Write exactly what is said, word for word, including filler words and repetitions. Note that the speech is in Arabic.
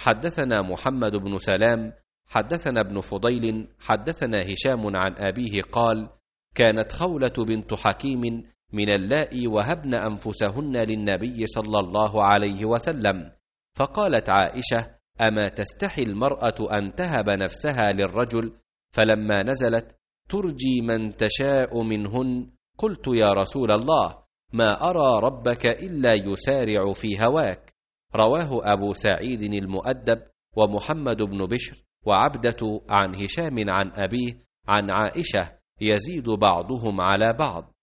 حدثنا محمد بن سلام حدثنا ابن فضيل حدثنا هشام عن أبيه قال: كانت خولة بنت حكيم من اللائي وهبن أنفسهن للنبي صلى الله عليه وسلم، فقالت عائشة: أما تستحي المرأة أن تهب نفسها للرجل؟ فلما نزلت: ترجي من تشاء منهن، قلت: يا رسول الله، ما أرى ربك إلا يسارع في هواك. رواه أبو سعيد المؤدب ومحمد بن بشر وعبدة عن هشام عن أبيه عن عائشة، يزيد بعضهم على بعض.